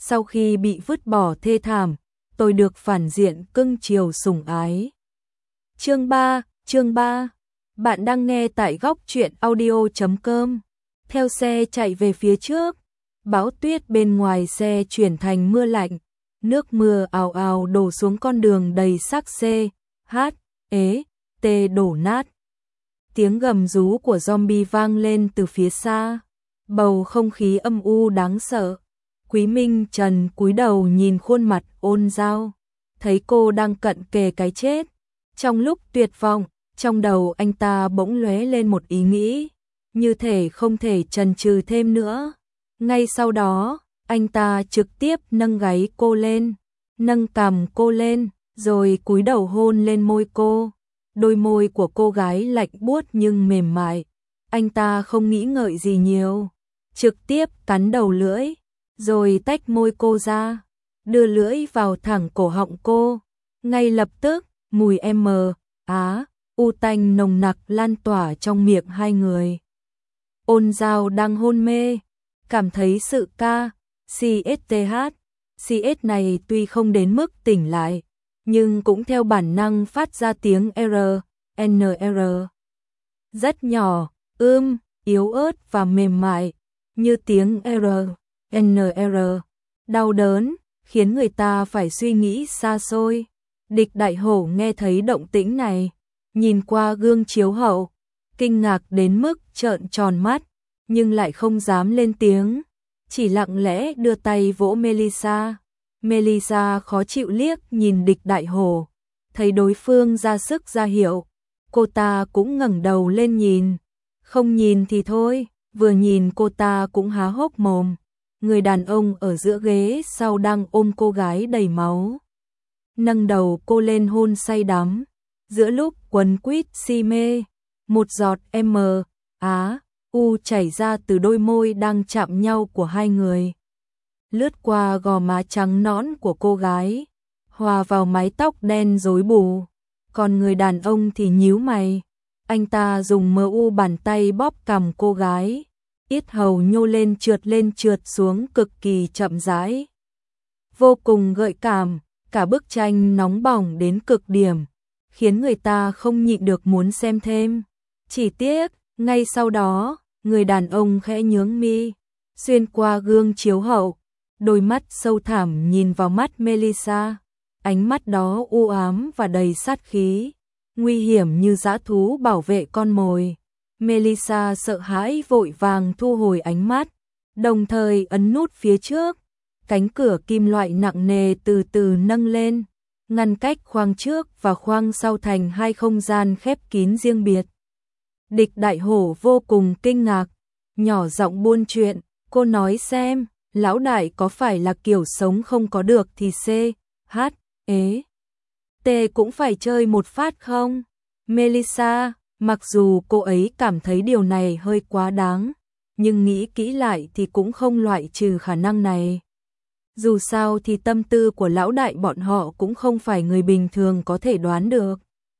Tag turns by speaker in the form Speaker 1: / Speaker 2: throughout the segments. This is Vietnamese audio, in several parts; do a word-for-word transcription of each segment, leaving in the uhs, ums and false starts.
Speaker 1: sau khi bị vứt bỏ thê thảm, tôi được phản diện cưng chiều sủng ái. Chương ba, chương ba. Bạn đang nghe tại góc truyện audio chấm com. Theo xe chạy về phía trước, bão tuyết bên ngoài xe chuyển thành mưa lạnh, nước mưa ào ào đổ xuống con đường đầy xác xê, hát, ế, tê đổ nát. Tiếng gầm rú của zombie vang lên từ phía xa, bầu không khí âm u đáng sợ. Quý Minh Trần cúi đầu nhìn khuôn mặt Ôn Giao, thấy cô đang cận kề cái chết. Trong lúc tuyệt vọng, trong đầu anh ta bỗng lóe lên một ý nghĩ, như thể không thể chần chừ thêm nữa. Ngay sau đó, anh ta trực tiếp nâng gáy cô lên, nâng cằm cô lên, rồi cúi đầu hôn lên môi cô. Đôi môi của cô gái lạnh buốt nhưng mềm mại. Anh ta không nghĩ ngợi gì nhiều, trực tiếp cắn đầu lưỡi, rồi tách môi cô ra, đưa lưỡi vào thẳng cổ họng cô. Ngay lập tức, mùi M, Á, U tanh nồng nặc lan tỏa trong miệng hai người. Ôn Giao đang hôn mê, cảm thấy sự ca, xê ét tê hát, xê ét này tuy không đến mức tỉnh lại, nhưng cũng theo bản năng phát ra tiếng R, N R. Rất nhỏ, ưm, yếu ớt và mềm mại, như tiếng R, N R. Đau đớn, khiến người ta phải suy nghĩ xa xôi. Địch Đại Hổ nghe thấy động tĩnh này, nhìn qua gương chiếu hậu, kinh ngạc đến mức trợn tròn mắt, nhưng lại không dám lên tiếng, chỉ lặng lẽ đưa tay vỗ Melissa. Melissa khó chịu liếc nhìn Địch Đại Hổ, thấy đối phương ra sức ra hiệu, cô ta cũng ngẩng đầu lên nhìn. Không nhìn thì thôi, vừa nhìn cô ta cũng há hốc mồm. Người đàn ông ở giữa ghế sau đang ôm cô gái đầy máu, nâng đầu cô lên hôn say đắm. Giữa lúc quấn quýt si mê, một giọt M, Á, U chảy ra từ đôi môi đang chạm nhau của hai người, lướt qua gò má trắng nõn của cô gái, hòa vào mái tóc đen rối bù. Còn người đàn ông thì nhíu mày, anh ta dùng mờ u bàn tay bóp cằm cô gái, yết hầu nhô lên trượt lên trượt xuống cực kỳ chậm rãi, vô cùng gợi cảm. Cả bức tranh nóng bỏng đến cực điểm, khiến người ta không nhịn được muốn xem thêm. Chỉ tiếc, ngay sau đó, người đàn ông khẽ nhướng mi, xuyên qua gương chiếu hậu, đôi mắt sâu thẳm nhìn vào mắt Melissa. Ánh mắt đó u ám và đầy sát khí, nguy hiểm như dã thú bảo vệ con mồi. Melissa sợ hãi vội vàng thu hồi ánh mắt, đồng thời ấn nút phía trước. Cánh cửa kim loại nặng nề từ từ nâng lên, ngăn cách khoang trước và khoang sau thành hai không gian khép kín riêng biệt. Địch Đại Hổ vô cùng kinh ngạc, nhỏ giọng buôn chuyện, cô nói xem, lão đại có phải là kiểu sống không có được thì C, H, ế, T cũng phải chơi một phát không? Melissa, mặc dù cô ấy cảm thấy điều này hơi quá đáng, nhưng nghĩ kỹ lại thì cũng không loại trừ khả năng này. Dù sao thì tâm tư của lão đại bọn họ cũng không phải người bình thường có thể đoán được.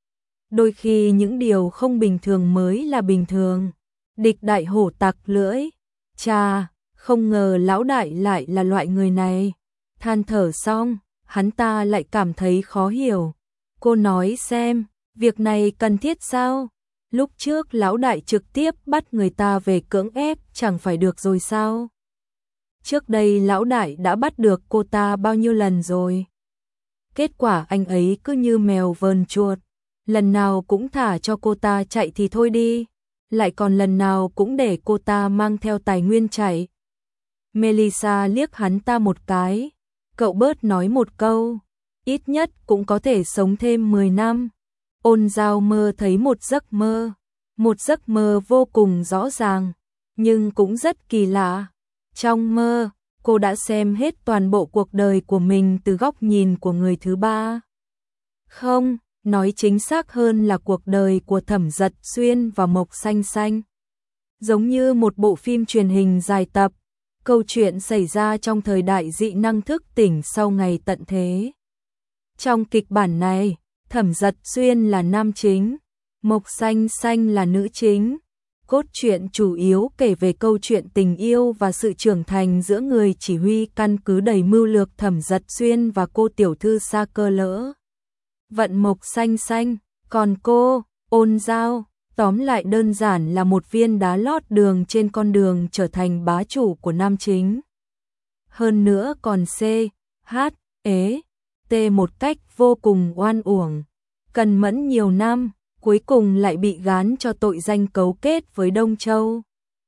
Speaker 1: Đôi khi những điều không bình thường mới là bình thường. Địch Đại Hổ tặc lưỡi, chà, không ngờ lão đại lại là loại người này. Than thở xong, hắn ta lại cảm thấy khó hiểu. Cô nói xem, việc này cần thiết sao? Lúc trước lão đại trực tiếp bắt người ta về cưỡng ép chẳng phải được rồi sao? Trước đây lão đại đã bắt được cô ta bao nhiêu lần rồi. Kết quả anh ấy cứ như mèo vờn chuột, lần nào cũng thả cho cô ta chạy thì thôi đi, lại còn lần nào cũng để cô ta mang theo tài nguyên chạy. Melissa liếc hắn ta một cái, cậu bớt nói một câu, ít nhất cũng có thể sống thêm mười năm. Ôn Giao mơ thấy một giấc mơ, một giấc mơ vô cùng rõ ràng, nhưng cũng rất kỳ lạ. Trong mơ, cô đã xem hết toàn bộ cuộc đời của mình từ góc nhìn của người thứ ba. Không, nói chính xác hơn là cuộc đời của Thẩm Giật Xuyên và Mộc Xanh Xanh. Giống như một bộ phim truyền hình dài tập, câu chuyện xảy ra trong thời đại dị năng thức tỉnh sau ngày tận thế. Trong kịch bản này, Thẩm Giật Xuyên là nam chính, Mộc Xanh Xanh là nữ chính. Cốt truyện chủ yếu kể về câu chuyện tình yêu và sự trưởng thành giữa người chỉ huy căn cứ đầy mưu lược Thẩm Giật Xuyên và cô tiểu thư Sa Cơ Lỡ Vận Mộc Xanh Xanh, còn cô, Ôn Giao, tóm lại đơn giản là một viên đá lót đường trên con đường trở thành bá chủ của nam chính. Hơn nữa còn C, H, E, T một cách vô cùng oan uổng, cần mẫn nhiều năm, cuối cùng lại bị gán cho tội danh cấu kết với Đông Châu.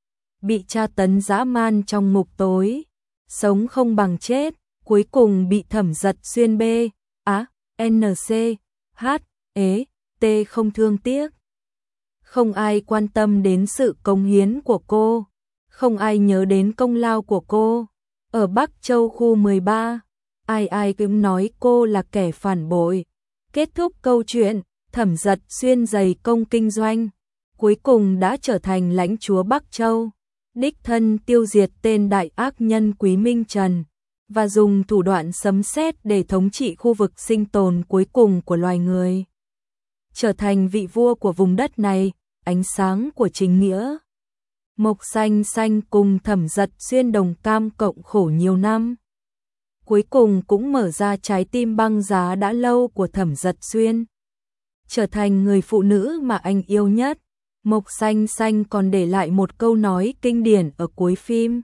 Speaker 1: Bị tra tấn dã man trong ngục tối, sống không bằng chết, cuối cùng bị Thẩm Giật Xuyên B, á, N C, H, E, T không thương tiếc. Không ai quan tâm đến sự cống hiến của cô, không ai nhớ đến công lao của cô. Ở Bắc Châu khu mười ba, ai ai cũng nói cô là kẻ phản bội. Kết thúc câu chuyện, Thẩm Giật Xuyên dày công kinh doanh, cuối cùng đã trở thành lãnh chúa Bắc Châu, đích thân tiêu diệt tên đại ác nhân Quý Minh Trần, và dùng thủ đoạn sấm sét để thống trị khu vực sinh tồn cuối cùng của loài người. Trở thành vị vua của vùng đất này, ánh sáng của chính nghĩa. Mộc Xanh Xanh cùng Thẩm Giật Xuyên đồng cam cộng khổ nhiều năm, cuối cùng cũng mở ra trái tim băng giá đã lâu của Thẩm Giật Xuyên, trở thành người phụ nữ mà anh yêu nhất. Mộc Xanh Xanh còn để lại một câu nói kinh điển ở cuối phim: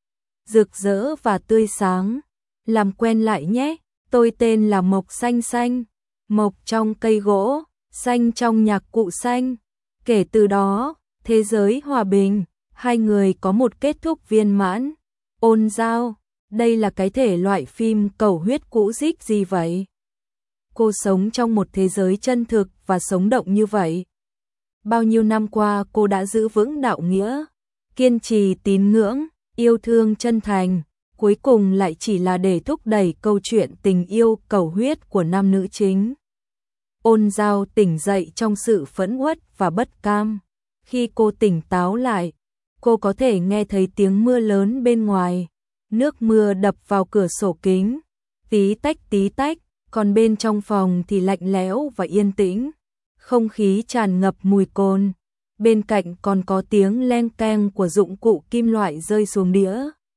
Speaker 1: rực rỡ và tươi sáng, làm quen lại nhé, tôi tên là Mộc Xanh Xanh, mộc trong cây gỗ, xanh trong nhạc cụ xanh. Kể từ đó, thế giới hòa bình, hai người có một kết thúc viên mãn. Ôn Giao, đây là cái thể loại phim cầu huyết cũ dích gì vậy? Cô sống trong một thế giới chân thực và sống động như vậy. Bao nhiêu năm qua cô đã giữ vững đạo nghĩa, kiên trì tín ngưỡng, yêu thương chân thành, cuối cùng lại chỉ là để thúc đẩy câu chuyện tình yêu cầu huyết của nam nữ chính. Ôn Giao tỉnh dậy trong sự phẫn uất và bất cam. Khi cô tỉnh táo lại, cô có thể nghe thấy tiếng mưa lớn bên ngoài, nước mưa đập vào cửa sổ kính, tí tách tí tách, còn bên trong phòng thì lạnh lẽo và yên tĩnh, không khí tràn ngập mùi cồn, bên cạnh còn có tiếng leng keng của dụng cụ kim loại rơi xuống đĩa.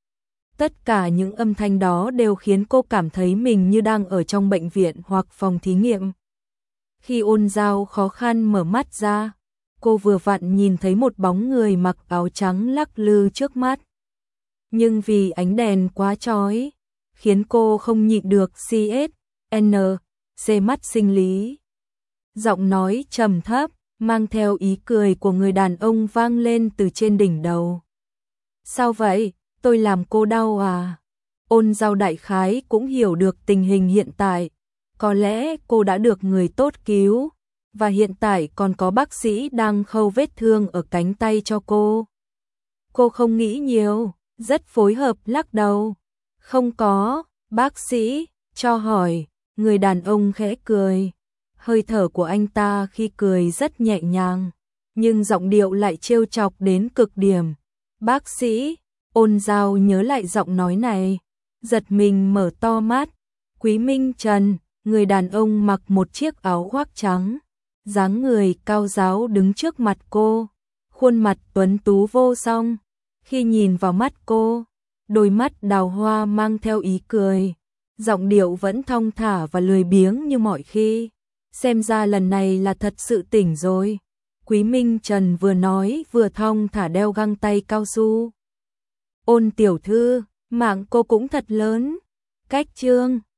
Speaker 1: Tất cả những âm thanh đó đều khiến cô cảm thấy mình như đang ở trong bệnh viện hoặc phòng thí nghiệm. Khi Ôn Giao khó khăn mở mắt ra, cô vừa vặn nhìn thấy một bóng người mặc áo trắng lắc lư trước mắt. Nhưng vì ánh đèn quá chói, khiến cô không nhịn được xê ét en xê mắt sinh lý. Giọng nói trầm thấp, mang theo ý cười của người đàn ông vang lên từ trên đỉnh đầu. Sao vậy, tôi làm cô đau à? Ôn Giao đại khái cũng hiểu được tình hình hiện tại. Có lẽ cô đã được người tốt cứu, và hiện tại còn có bác sĩ đang khâu vết thương ở cánh tay cho cô. Cô không nghĩ nhiều, rất phối hợp lắc đầu. Không có, bác sĩ, cho hỏi, người đàn ông khẽ cười. Hơi thở của anh ta khi cười rất nhẹ nhàng, nhưng giọng điệu lại trêu chọc đến cực điểm. Bác sĩ, Ôn Giao nhớ lại giọng nói này, giật mình mở to mắt. Quý Minh Trần, người đàn ông mặc một chiếc áo khoác trắng, dáng người cao ráo đứng trước mặt cô, khuôn mặt tuấn tú vô song. Khi nhìn vào mắt cô, đôi mắt đào hoa mang theo ý cười, giọng điệu vẫn thong thả và lười biếng như mọi khi. Xem ra lần này là thật sự tỉnh rồi. Quý Minh Trần vừa nói vừa thong thả đeo găng tay cao su. Ôn tiểu thư, mạng cô cũng thật lớn. Cách chương